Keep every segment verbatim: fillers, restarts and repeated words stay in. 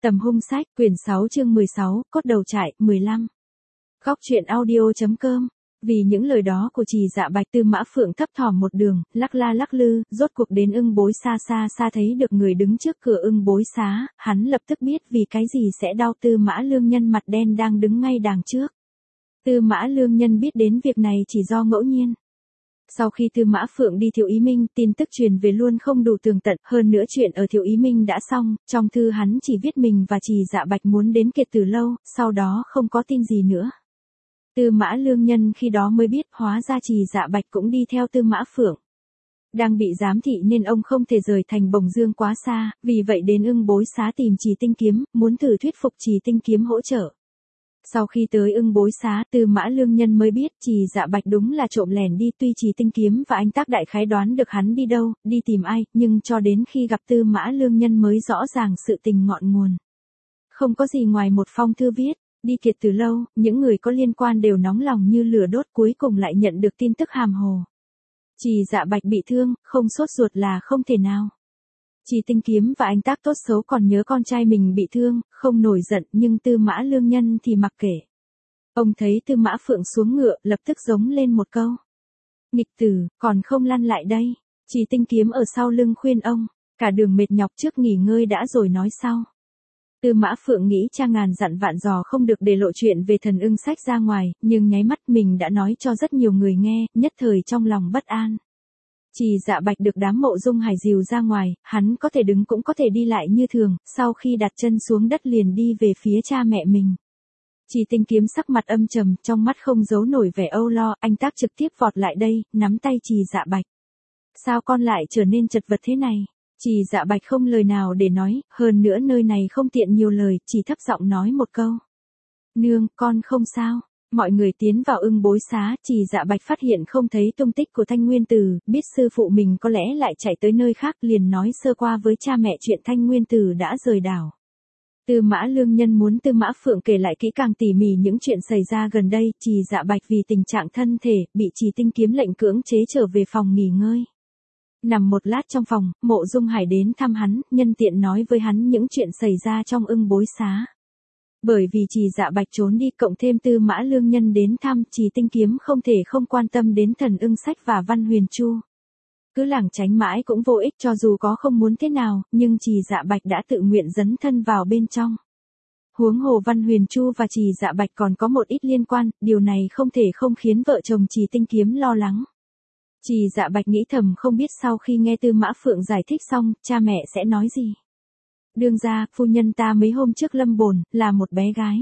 Tầm hung sách, quyển sáu chương mười sáu, cốt đầu trại, mười lăm. Góc truyện audio.com. Vì những lời đó của Trì Dạ Bạch, Tư Mã Phượng thấp thỏm một đường, lắc la lắc lư, rốt cuộc đến Ưng Bối Xá xa xa thấy được người đứng trước cửa Ưng Bối Xá, hắn lập tức biết vì cái gì sẽ đau. Tư Mã Lương Nhân mặt đen đang đứng ngay đằng trước. Tư Mã Lương Nhân biết đến việc này chỉ do ngẫu nhiên. Sau khi Tư Mã Phượng đi Thiệu Ý Minh, tin tức truyền về luôn không đủ tường tận, hơn nữa chuyện ở Thiệu Ý Minh đã xong, trong thư hắn chỉ viết mình và Trì Dạ Bạch muốn đến Kiệt Tử Lâu, sau đó không có tin gì nữa. Tư Mã Lương Nhân khi đó mới biết hóa ra Trì Dạ Bạch cũng đi theo Tư Mã Phượng. Đang bị giám thị nên ông không thể rời thành Bồng Dương quá xa, vì vậy đến Ưng Bối Xá tìm Trì Tinh Kiếm, muốn thử thuyết phục Trì Tinh Kiếm hỗ trợ. Sau khi tới Ưng Bối Xá, Tư Mã Lương Nhân mới biết Trì Dạ Bạch đúng là trộm lẻn đi, tuy Trì Tinh Kiếm và anh Tác đại khái đoán được hắn đi đâu, đi tìm ai, nhưng cho đến khi gặp Tư Mã Lương Nhân mới rõ ràng sự tình ngọn nguồn. Không có gì ngoài một phong thư viết, đi Kiệt Tử Lâu, những người có liên quan đều nóng lòng như lửa đốt, cuối cùng lại nhận được tin tức hàm hồ. Trì Dạ Bạch bị thương, không sốt ruột là không thể nào. Trì Tinh Kiếm và anh Tác tốt xấu còn nhớ con trai mình bị thương, không nổi giận, nhưng Tư Mã Lương Nhân thì mặc kệ. Ông thấy Tư Mã Phượng xuống ngựa, lập tức giống lên một câu. Nghịch tử, còn không lăn lại đây. Trì Tinh Kiếm ở sau lưng khuyên ông, cả đường mệt nhọc trước nghỉ ngơi đã rồi nói sau. Tư Mã Phượng nghĩ cha ngàn dặn vạn dò không được để lộ chuyện về thần ưng sách ra ngoài, nhưng nháy mắt mình đã nói cho rất nhiều người nghe, nhất thời trong lòng bất an. Trì Dạ Bạch được đám Mộ Dung Hải dìu ra ngoài, hắn có thể đứng cũng có thể đi lại như thường, sau khi đặt chân xuống đất liền đi về phía cha mẹ mình. Trì Tinh Kiếm sắc mặt âm trầm, trong mắt không giấu nổi vẻ âu lo, anh Tác trực tiếp vọt lại đây, nắm tay Trì Dạ Bạch. Sao con lại trở nên chật vật thế này? Trì Dạ Bạch không lời nào để nói, hơn nữa nơi này không tiện nhiều lời, chỉ thấp giọng nói một câu. Nương, con không sao. Mọi người tiến vào Ưng Bối Xá, Trì Dạ Bạch phát hiện không thấy tung tích của Thanh Nguyên Tử, biết sư phụ mình có lẽ lại chạy tới nơi khác, liền nói sơ qua với cha mẹ chuyện Thanh Nguyên Tử đã rời đảo. Tư Mã Lương Nhân muốn Tư Mã Phượng kể lại kỹ càng tỉ mỉ những chuyện xảy ra gần đây, Trì Dạ Bạch vì tình trạng thân thể, bị Trì Tinh Kiếm lệnh cưỡng chế trở về phòng nghỉ ngơi. Nằm một lát trong phòng, Mộ Dung Hải đến thăm hắn, nhân tiện nói với hắn những chuyện xảy ra trong Ưng Bối Xá. Bởi vì Trì Dạ Bạch trốn đi cộng thêm Tư Mã Lương Nhân đến thăm, Trì Tinh Kiếm không thể không quan tâm đến thần ưng sách và Văn Huyền Chu. Cứ lảng tránh mãi cũng vô ích, cho dù có không muốn thế nào, nhưng Trì Dạ Bạch đã tự nguyện dấn thân vào bên trong. Huống hồ Văn Huyền Chu và Trì Dạ Bạch còn có một ít liên quan, điều này không thể không khiến vợ chồng Trì Tinh Kiếm lo lắng. Trì Dạ Bạch nghĩ thầm không biết sau khi nghe Tư Mã Phượng giải thích xong, cha mẹ sẽ nói gì. Đương ra, phu nhân ta mấy hôm trước lâm bồn, là một bé gái.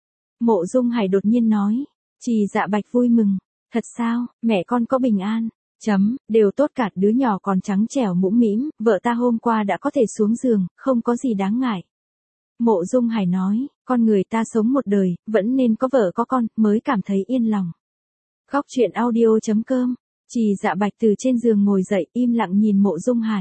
Mộ Dung Hải đột nhiên nói. Trì Dạ Bạch vui mừng. Thật sao, mẹ con có bình an? Chấm, đều tốt cả, đứa nhỏ còn trắng trẻo mũm mĩm, vợ ta hôm qua đã có thể xuống giường, không có gì đáng ngại. Mộ Dung Hải nói, con người ta sống một đời, vẫn nên có vợ có con, mới cảm thấy yên lòng. Góc truyện audio.com. Trì Dạ Bạch từ trên giường ngồi dậy, im lặng nhìn Mộ Dung Hải.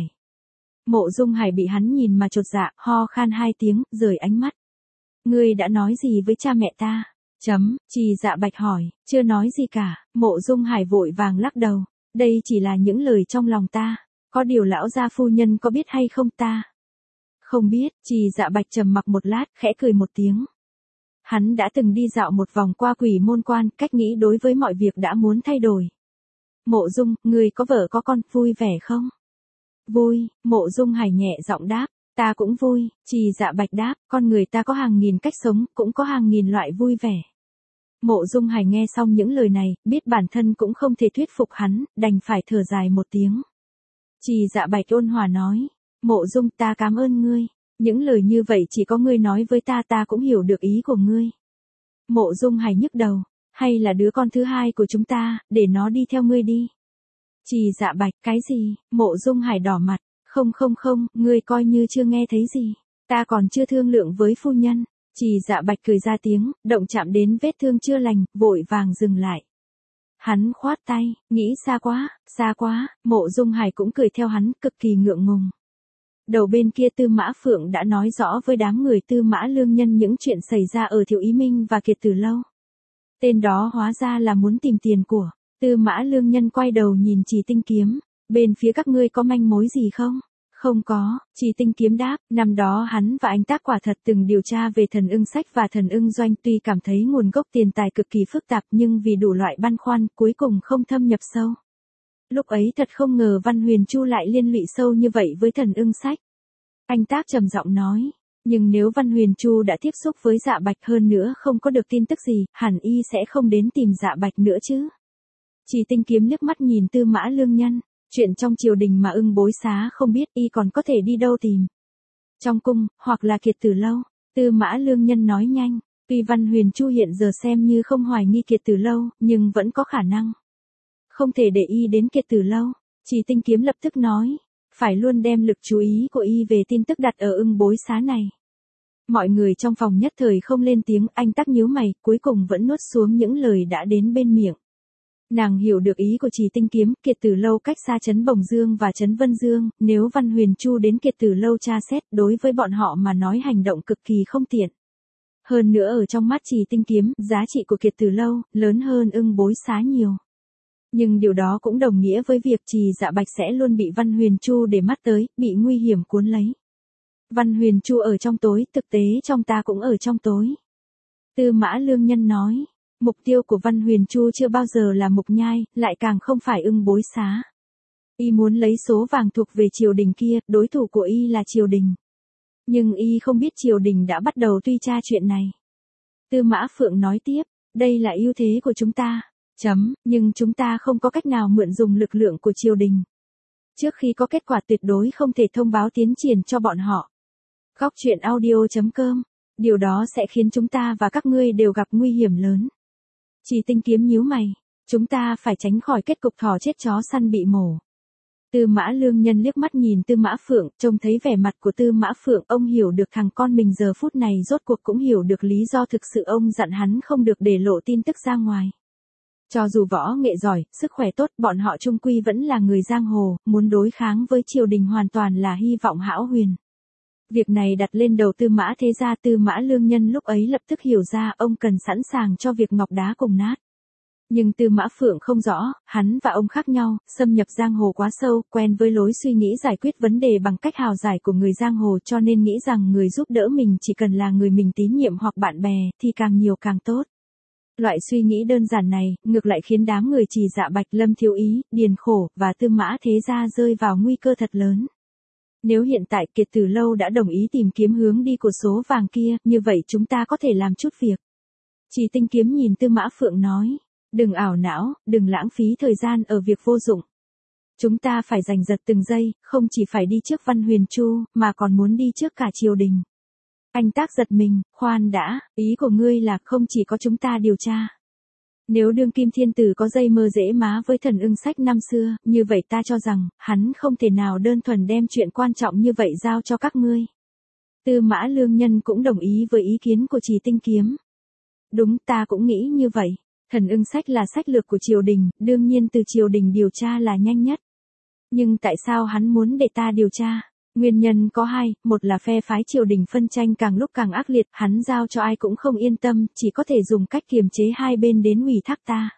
Mộ Dung Hải bị hắn nhìn mà chột dạ, ho khan hai tiếng, rời ánh mắt. Ngươi đã nói gì với cha mẹ ta? Chấm, Trì Dạ Bạch hỏi, chưa nói gì cả. Mộ Dung Hải vội vàng lắc đầu. Đây chỉ là những lời trong lòng ta. Có điều lão gia phu nhân có biết hay không ta? Không biết. Trì Dạ Bạch trầm mặc một lát, khẽ cười một tiếng. Hắn đã từng đi dạo một vòng qua Quỷ Môn Quan, cách nghĩ đối với mọi việc đã muốn thay đổi. Mộ Dung, ngươi có vợ có con, vui vẻ không? Vui. Mộ Dung Hải nhẹ giọng đáp, ta cũng vui. Trì Dạ Bạch đáp, con người ta có hàng nghìn cách sống, cũng có hàng nghìn loại vui vẻ. Mộ Dung Hải nghe xong những lời này, biết bản thân cũng không thể thuyết phục hắn, đành phải thở dài một tiếng. Trì Dạ Bạch ôn hòa nói, Mộ Dung, ta cảm ơn ngươi. Những lời như vậy chỉ có ngươi nói với ta, ta cũng hiểu được ý của ngươi. Mộ Dung Hải nhức đầu, hay là đứa con thứ hai của chúng ta, để nó đi theo ngươi đi. Trì Dạ Bạch, cái gì? Mộ Dung Hải đỏ mặt, không không không, ngươi coi như chưa nghe thấy gì. Ta còn chưa thương lượng với phu nhân. Trì Dạ Bạch cười ra tiếng, động chạm đến vết thương chưa lành, vội vàng dừng lại. Hắn khoát tay, nghĩ xa quá, xa quá, Mộ Dung Hải cũng cười theo hắn, cực kỳ ngượng ngùng. Đầu bên kia Tư Mã Phượng đã nói rõ với đám người Tư Mã Lương Nhân những chuyện xảy ra ở Thiệu Ý Minh và Kiệt Tử Lâu. Tên đó hóa ra là muốn tìm tiền của. Tư Mã Lương Nhân quay đầu nhìn Trì Tinh Kiếm, bên phía các ngươi có manh mối gì không? Không có, Trì Tinh Kiếm đáp, năm đó hắn và anh Tác quả thật từng điều tra về thần ưng sách và thần ưng doanh, tuy cảm thấy nguồn gốc tiền tài cực kỳ phức tạp nhưng vì đủ loại băn khoăn cuối cùng không thâm nhập sâu. Lúc ấy thật không ngờ Văn Huyền Chu lại liên lụy sâu như vậy với thần ưng sách. Anh Tác trầm giọng nói, nhưng nếu Văn Huyền Chu đã tiếp xúc với Dạ Bạch hơn nữa không có được tin tức gì, hẳn y sẽ không đến tìm Dạ Bạch nữa chứ. Trì Tinh Kiếm liếc mắt nhìn Tư Mã Lương Nhân, chuyện trong triều đình mà ưng bối xá không biết y còn có thể đi đâu tìm. Trong cung, hoặc là Kiệt Tử Lâu, Tư Mã Lương Nhân nói nhanh, tuy Văn Huyền Chu hiện giờ xem như không hoài nghi Kiệt Tử Lâu, nhưng vẫn có khả năng. Không thể để y đến Kiệt Tử Lâu, Trì Tinh Kiếm lập tức nói, phải luôn đem lực chú ý của y về tin tức đặt ở ưng bối xá này. Mọi người trong phòng nhất thời không lên tiếng, anh Tác nhíu mày, cuối cùng vẫn nuốt xuống những lời đã đến bên miệng. Nàng hiểu được ý của Trì Tinh Kiếm, Kiệt Tử Lâu cách xa trấn Bồng Dương và trấn Vân Dương, nếu Văn Huyền Chu đến Kiệt Tử Lâu tra xét, đối với bọn họ mà nói hành động cực kỳ không tiện. Hơn nữa ở trong mắt Trì Tinh Kiếm, giá trị của Kiệt Tử Lâu lớn hơn ưng bối xá nhiều. Nhưng điều đó cũng đồng nghĩa với việc Trì Dạ Bạch sẽ luôn bị Văn Huyền Chu để mắt tới, bị nguy hiểm cuốn lấy. Văn Huyền Chu ở trong tối, thực tế trong ta cũng ở trong tối. Tư Mã Lương Nhân nói, mục tiêu của Văn Huyền Chu chưa bao giờ là Mục Nhai, lại càng không phải ưng bối xá. Y muốn lấy số vàng thuộc về triều đình kia, đối thủ của y là triều đình. Nhưng y không biết triều đình đã bắt đầu truy tra chuyện này. Tư Mã Phượng nói tiếp, đây là ưu thế của chúng ta. Chấm, nhưng chúng ta không có cách nào mượn dùng lực lượng của triều đình. Trước khi có kết quả tuyệt đối không thể thông báo tiến triển cho bọn họ. Góc truyện audio chấm com, điều đó sẽ khiến chúng ta và các ngươi đều gặp nguy hiểm lớn. Trì Tinh Kiếm nhíu mày, chúng ta phải tránh khỏi kết cục thỏ chết chó săn bị mổ. Tư Mã Lương Nhân liếc mắt nhìn Tư Mã Phượng, trông thấy vẻ mặt của Tư Mã Phượng, ông hiểu được thằng con mình giờ phút này rốt cuộc cũng hiểu được lý do thực sự ông dặn hắn không được để lộ tin tức ra ngoài. Cho dù võ nghệ giỏi, sức khỏe tốt, bọn họ chung quy vẫn là người giang hồ, muốn đối kháng với triều đình hoàn toàn là hy vọng hão huyền. Việc này đặt lên đầu Tư Mã thế gia, Tư Mã Lương Nhân lúc ấy lập tức hiểu ra ông cần sẵn sàng cho việc ngọc đá cùng nát. Nhưng Tư Mã Phượng không rõ, hắn và ông khác nhau, xâm nhập giang hồ quá sâu, quen với lối suy nghĩ giải quyết vấn đề bằng cách hào giải của người giang hồ, cho nên nghĩ rằng người giúp đỡ mình chỉ cần là người mình tín nhiệm hoặc bạn bè, thì càng nhiều càng tốt. Loại suy nghĩ đơn giản này, ngược lại khiến đám người Trì Dạ Bạch, Lâm Thiếu Ý, Điền Khổ, và Tư Mã thế gia rơi vào nguy cơ thật lớn. Nếu hiện tại Kiệt Tử Lâu đã đồng ý tìm kiếm hướng đi của số vàng kia, như vậy chúng ta có thể làm chút việc. Trì Tinh Kiếm nhìn Tư Mã Phượng nói, đừng ảo não, đừng lãng phí thời gian ở việc vô dụng. Chúng ta phải giành giật từng giây, không chỉ phải đi trước Văn Huyền Chu, mà còn muốn đi trước cả triều đình. Anh Tác giật mình, khoan đã, ý của ngươi là không chỉ có chúng ta điều tra. Nếu đương kim thiên tử có dây mơ dễ má với thần ưng sách năm xưa, như vậy ta cho rằng, hắn không thể nào đơn thuần đem chuyện quan trọng như vậy giao cho các ngươi. Tư Mã Lương Nhân cũng đồng ý với ý kiến của Trì Tinh Kiếm. Đúng, ta cũng nghĩ như vậy. Thần ưng sách là sách lược của triều đình, đương nhiên từ triều đình điều tra là nhanh nhất. Nhưng tại sao hắn muốn để ta điều tra? Nguyên nhân có hai, một là phe phái triều đình phân tranh càng lúc càng ác liệt, hắn giao cho ai cũng không yên tâm, chỉ có thể dùng cách kiềm chế hai bên đến ủy thác ta.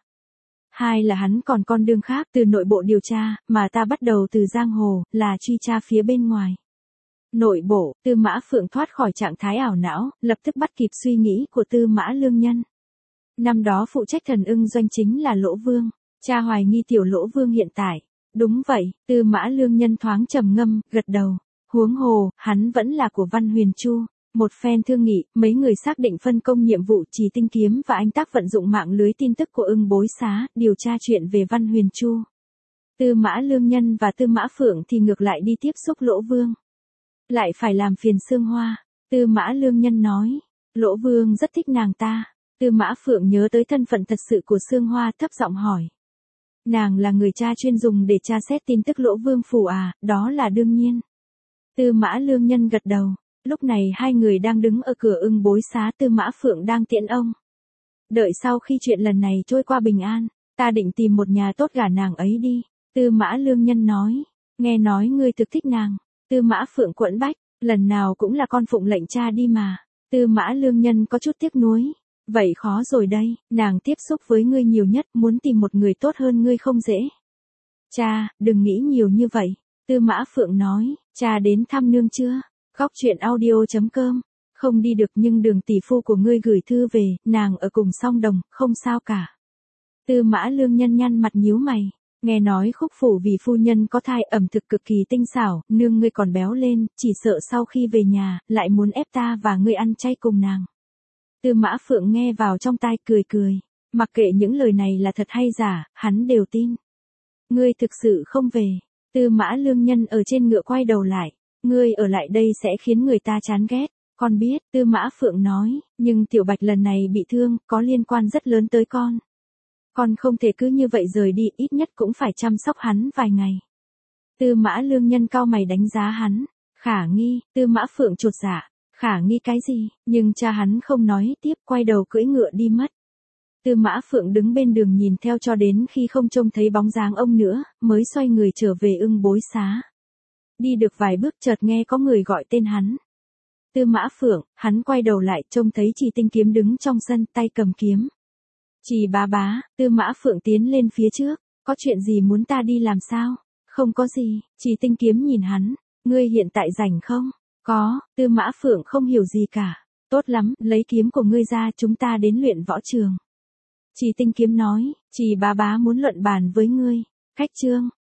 Hai là hắn còn con đường khác, từ nội bộ điều tra, mà ta bắt đầu từ giang hồ, là truy tra phía bên ngoài. Nội bộ, Tư Mã Phượng thoát khỏi trạng thái ảo não, lập tức bắt kịp suy nghĩ của Tư Mã Lương Nhân. Năm đó phụ trách thần ưng doanh chính là Lỗ Vương, cha hoài nghi tiểu Lỗ Vương hiện tại. Đúng vậy, Tư Mã Lương Nhân thoáng trầm ngâm, gật đầu. Huống hồ, hắn vẫn là của Văn Huyền Chu. Một phen thương nghị, mấy người xác định phân công nhiệm vụ. Trì Tinh Kiếm và anh Tác vận dụng mạng lưới tin tức của ưng bối xá, điều tra chuyện về Văn Huyền Chu. Tư Mã Lương Nhân và Tư Mã Phượng thì ngược lại đi tiếp xúc Lỗ Vương. Lại phải làm phiền Sương Hoa. Tư Mã Lương Nhân nói, Lỗ Vương rất thích nàng ta. Tư Mã Phượng nhớ tới thân phận thật sự của Sương Hoa, thấp giọng hỏi. Nàng là người cha chuyên dùng để tra xét tin tức Lỗ Vương phủ à, đó là đương nhiên. Tư Mã Lương Nhân gật đầu. Lúc này hai người đang đứng ở cửa ưng bối xá, Tư Mã Phượng đang tiễn ông. Đợi sau khi chuyện lần này trôi qua bình an, ta định tìm một nhà tốt gả nàng ấy đi. Tư Mã Lương Nhân nói, nghe nói ngươi thực thích nàng. Tư Mã Phượng quẫn bách, lần nào cũng là con phụng lệnh cha đi mà. Tư Mã Lương Nhân có chút tiếc nuối. Vậy khó rồi đây, nàng tiếp xúc với ngươi nhiều nhất, muốn tìm một người tốt hơn ngươi không dễ. Cha, đừng nghĩ nhiều như vậy. Tư Mã Phượng nói, Cha đến thăm nương chưa? Góc chuyện audio chấm com. Không đi được nhưng đường tỷ phu của ngươi gửi thư về, nàng ở cùng song đồng, không sao cả. Tư Mã Lương Nhân nhăn mặt nhíu mày. Nghe nói khúc phủ vì phu nhân có thai ẩm thực cực kỳ tinh xảo, nương ngươi còn béo lên, chỉ sợ sau khi về nhà, lại muốn ép ta và ngươi ăn chay cùng nàng. Tư Mã Phượng nghe vào trong tai cười cười. Mặc kệ những lời này là thật hay giả, hắn đều tin. Ngươi thực sự không về. Tư Mã Lương Nhân ở trên ngựa quay đầu lại. Ngươi ở lại đây sẽ khiến người ta chán ghét. Con biết, Tư Mã Phượng nói, nhưng Tiểu Bạch lần này bị thương, có liên quan rất lớn tới con. Con không thể cứ như vậy rời đi, ít nhất cũng phải chăm sóc hắn vài ngày. Tư Mã Lương Nhân cau mày đánh giá hắn. Khả nghi, Tư Mã Phượng chột dạ. Khả nghi cái gì, nhưng cha hắn không nói tiếp, quay đầu cưỡi ngựa đi mất. Tư Mã Phượng đứng bên đường nhìn theo cho đến khi không trông thấy bóng dáng ông nữa, mới xoay người trở về Ưng Bối Xá. Đi được vài bước chợt nghe có người gọi tên hắn. Tư Mã Phượng, hắn quay đầu lại trông thấy Trì Tinh Kiếm đứng trong sân tay cầm kiếm. Trì bá bá, Tư Mã Phượng tiến lên phía trước, có chuyện gì muốn ta đi làm sao? Không có gì, Trì Tinh Kiếm nhìn hắn, ngươi hiện tại rảnh không? Có, Tư Mã Phượng không hiểu gì cả. Tốt lắm, lấy kiếm của ngươi ra chúng ta đến luyện võ trường. Trì Tinh Kiếm nói, Trì bá bá muốn luận bàn với ngươi. Khách trương,